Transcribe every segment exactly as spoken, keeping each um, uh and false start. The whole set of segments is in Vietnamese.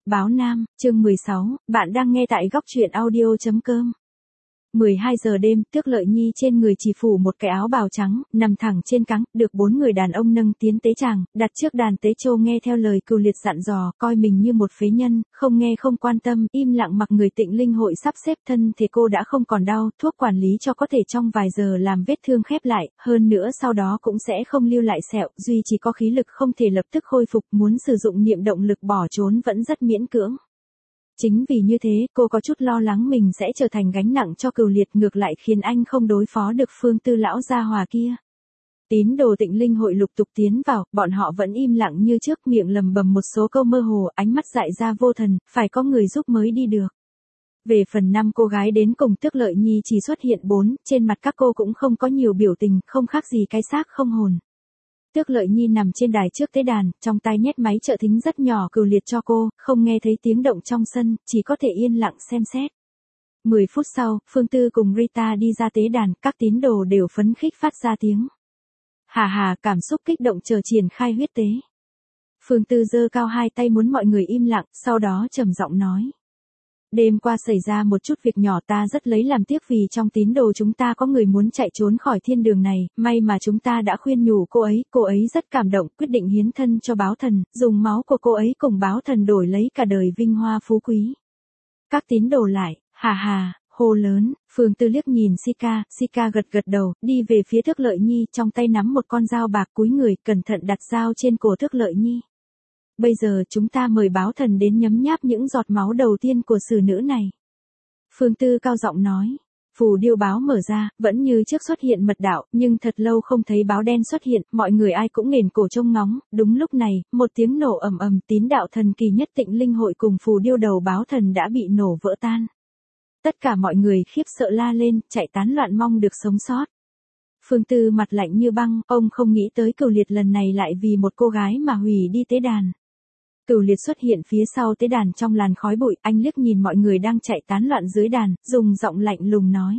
Báo Nam, chương mười sáu, bạn đang nghe tại góc truyện audio chấm com. mười hai giờ đêm, Tước Lợi Nhi trên người chỉ phủ một cái áo bào trắng, nằm thẳng trên cáng, được bốn người đàn ông nâng tiến tế tràng, đặt trước đàn tế trô nghe theo lời Cừu Liệt dặn dò, coi mình như một phế nhân, không nghe không quan tâm, im lặng mặc người Tịnh Linh hội sắp xếp thân thể cô đã không còn đau, thuốc quản lý cho có thể trong vài giờ làm vết thương khép lại, hơn nữa sau đó cũng sẽ không lưu lại sẹo, duy chỉ có khí lực không thể lập tức khôi phục, muốn sử dụng niệm động lực bỏ trốn vẫn rất miễn cưỡng. Chính vì như thế, cô có chút lo lắng mình sẽ trở thành gánh nặng cho Cừu Liệt, ngược lại khiến anh không đối phó được Phương Tư lão gia hòa kia. Tín đồ Tịnh Linh hội lục tục tiến vào, bọn họ vẫn im lặng như trước, miệng lầm bầm một số câu mơ hồ, ánh mắt dại ra vô thần, phải có người giúp mới đi được. Về phần năm cô gái đến cùng Tước Lợi Nhi chỉ xuất hiện bốn, trên mặt các cô cũng không có nhiều biểu tình, không khác gì cái xác không hồn. Tước Lợi Nhi nằm trên đài trước tế đàn, trong tay nhét máy trợ thính rất nhỏ Cừu Liệt cho cô, không nghe thấy tiếng động trong sân, chỉ có thể yên lặng xem xét. mười phút sau, Phương Tư cùng Rita đi ra tế đàn, các tín đồ đều phấn khích phát ra tiếng. Hà hà, cảm xúc kích động chờ triển khai huyết tế. Phương Tư giơ cao hai tay muốn mọi người im lặng, sau đó trầm giọng nói. Đêm qua xảy ra một chút việc nhỏ, ta rất lấy làm tiếc vì trong tín đồ chúng ta có người muốn chạy trốn khỏi thiên đường này, may mà chúng ta đã khuyên nhủ cô ấy, cô ấy rất cảm động, quyết định hiến thân cho báo thần, dùng máu của cô ấy cùng báo thần đổi lấy cả đời vinh hoa phú quý. Các tín đồ lại, hà hà, hô lớn, Phương Tư liếc nhìn Sika, Sika gật gật đầu, đi về phía Tước Lợi Nhi, trong tay nắm một con dao bạc, cúi người, cẩn thận đặt dao trên cổ Tước Lợi Nhi. Bây giờ chúng ta mời báo thần đến nhấm nháp những giọt máu đầu tiên của xử nữ này. Phương Tư cao giọng nói. Phù điêu báo mở ra, vẫn như trước xuất hiện mật đạo, nhưng thật lâu không thấy báo đen xuất hiện, mọi người ai cũng nghển cổ trông ngóng. Đúng lúc này, một tiếng nổ ầm ầm, tín đạo thần kỳ nhất Tịnh Linh hội cùng phù điêu đầu báo thần đã bị nổ vỡ tan. Tất cả mọi người khiếp sợ la lên, chạy tán loạn mong được sống sót. Phương Tư mặt lạnh như băng, ông không nghĩ tới Cừu Liệt lần này lại vì một cô gái mà hủy đi tế đàn. Cừu Liệt xuất hiện phía sau tế đàn trong làn khói bụi, anh liếc nhìn mọi người đang chạy tán loạn dưới đàn, dùng giọng lạnh lùng nói.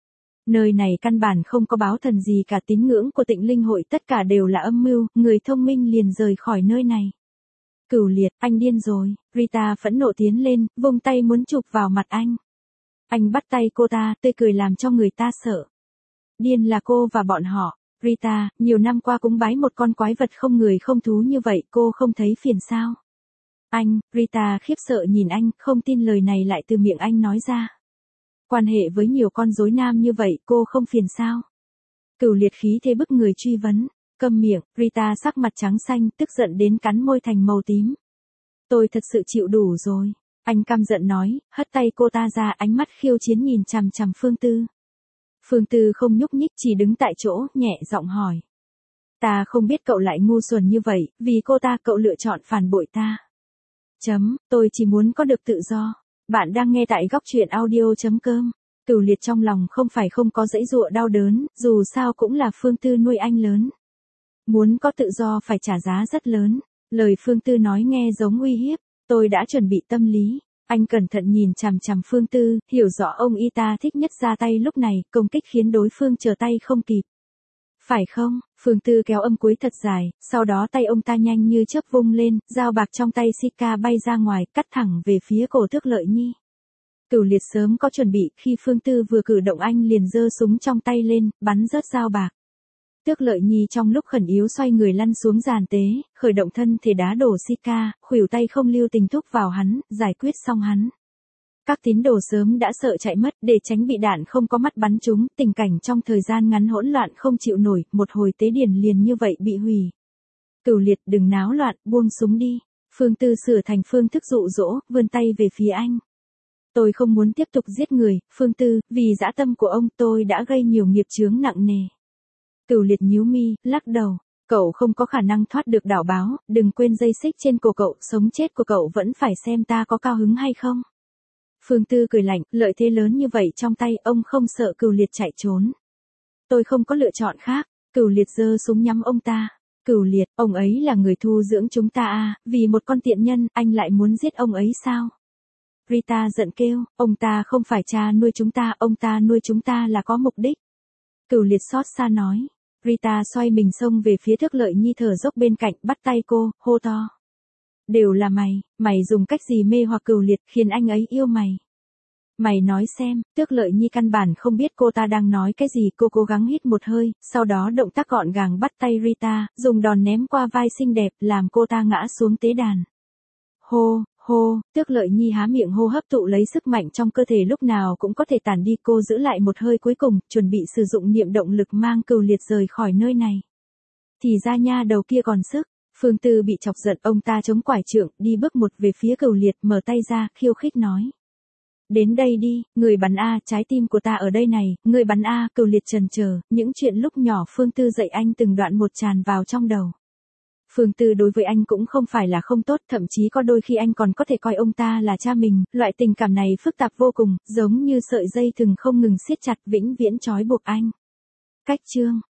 Nơi này căn bản không có báo thần gì cả, tín ngưỡng của Tịnh Linh hội tất cả đều là âm mưu, người thông minh liền rời khỏi nơi này. Cừu Liệt, anh điên rồi, Rita phẫn nộ tiến lên, vung tay muốn chụp vào mặt anh. Anh bắt tay cô ta, tươi cười làm cho người ta sợ. Điên là cô và bọn họ. Rita, nhiều năm qua cúng bái một con quái vật không người không thú như vậy, cô không thấy phiền sao? Anh, Rita khiếp sợ nhìn anh, không tin lời này lại từ miệng anh nói ra. Quan hệ với nhiều con rối nam như vậy, cô không phiền sao? Cừu Liệt khí thế bức người truy vấn. Câm miệng, Rita sắc mặt trắng xanh, tức giận đến cắn môi thành màu tím. Tôi thật sự chịu đủ rồi. Anh căm giận nói, hất tay cô ta ra, ánh mắt khiêu chiến nhìn chằm chằm Phương Tư. Phương Tư không nhúc nhích, chỉ đứng tại chỗ, nhẹ giọng hỏi. Ta không biết cậu lại ngu xuẩn như vậy, vì cô ta cậu lựa chọn phản bội ta. Chấm, tôi chỉ muốn có được tự do. Bạn đang nghe tại góc truyện audio chấm com. Cừu Liệt trong lòng không phải không có dãy dụa đau đớn, dù sao cũng là Phương Tư nuôi anh lớn. Muốn có tự do phải trả giá rất lớn. Lời Phương Tư nói nghe giống uy hiếp, tôi đã chuẩn bị tâm lý. Anh cẩn thận nhìn chằm chằm Phương Tư, hiểu rõ ông y ta thích nhất ra tay lúc này, công kích khiến đối phương trở tay không kịp. Phải không? Phương Tư kéo âm cuối thật dài, sau đó tay ông ta nhanh như chớp vung lên, dao bạc trong tay Sika bay ra ngoài, cắt thẳng về phía cổ Tước Lợi Nhi. Cừu Liệt sớm có chuẩn bị, khi Phương Tư vừa cử động anh liền giơ súng trong tay lên, bắn rớt dao bạc. Tước Lợi Nhi trong lúc khẩn yếu xoay người lăn xuống giàn tế, khởi động thân thể đá đổ Sika, khuỷu tay không lưu tình thúc vào hắn, giải quyết xong hắn. Các tín đồ sớm đã sợ chạy mất, để tránh bị đạn không có mắt bắn trúng, tình cảnh trong thời gian ngắn hỗn loạn không chịu nổi, một hồi tế điển liền như vậy bị hủy. Cừu Liệt, đừng náo loạn, buông súng đi. Phương Tư sửa thành phương thức dụ dỗ, vươn tay về phía anh. Tôi không muốn tiếp tục giết người, Phương Tư, vì dã tâm của ông tôi đã gây nhiều nghiệp chướng nặng nề. Cừu Liệt nhíu mi, lắc đầu. Cậu không có khả năng thoát được đảo báo, đừng quên dây xích trên cổ cậu, sống chết của cậu vẫn phải xem ta có cao hứng hay không. Phương Tư cười lạnh, lợi thế lớn như vậy trong tay, ông không sợ Cừu Liệt chạy trốn. Tôi không có lựa chọn khác. Cừu Liệt giơ súng nhắm ông ta. Cừu Liệt, ông ấy là người thu dưỡng chúng ta à, vì một con tiện nhân, anh lại muốn giết ông ấy sao? Rita giận kêu, ông ta không phải cha nuôi chúng ta, ông ta nuôi chúng ta là có mục đích. Cừu Liệt xót xa nói. Rita xoay mình xông về phía Tước Lợi Nhi thở dốc bên cạnh, bắt tay cô, hô to. Đều là mày, mày dùng cách gì mê hoặc Cửu Liệt khiến anh ấy yêu mày? Mày nói xem, Tước Lợi Nhi căn bản không biết cô ta đang nói cái gì, cô cố gắng hít một hơi, sau đó động tác gọn gàng bắt tay Rita, dùng đòn ném qua vai xinh đẹp, làm cô ta ngã xuống tế đàn. Hô, hô, Tước Lợi Nhi há miệng hô hấp tụ lấy sức mạnh trong cơ thể lúc nào cũng có thể tản đi, cô giữ lại một hơi cuối cùng, chuẩn bị sử dụng niệm động lực mang Cửu Liệt rời khỏi nơi này. Thì ra nha đầu kia còn sức. Phương Tư bị chọc giận, ông ta chống quải trượng, đi bước một về phía Cửu Liệt, mở tay ra, khiêu khích nói. Đến đây đi, người bắn A, trái tim của ta ở đây này, người bắn A, Cửu Liệt trần chờ, những chuyện lúc nhỏ Phương Tư dạy anh từng đoạn một tràn vào trong đầu. Phương Tư đối với anh cũng không phải là không tốt, thậm chí có đôi khi anh còn có thể coi ông ta là cha mình, loại tình cảm này phức tạp vô cùng, giống như sợi dây thừng không ngừng siết chặt vĩnh viễn trói buộc anh. Cách chương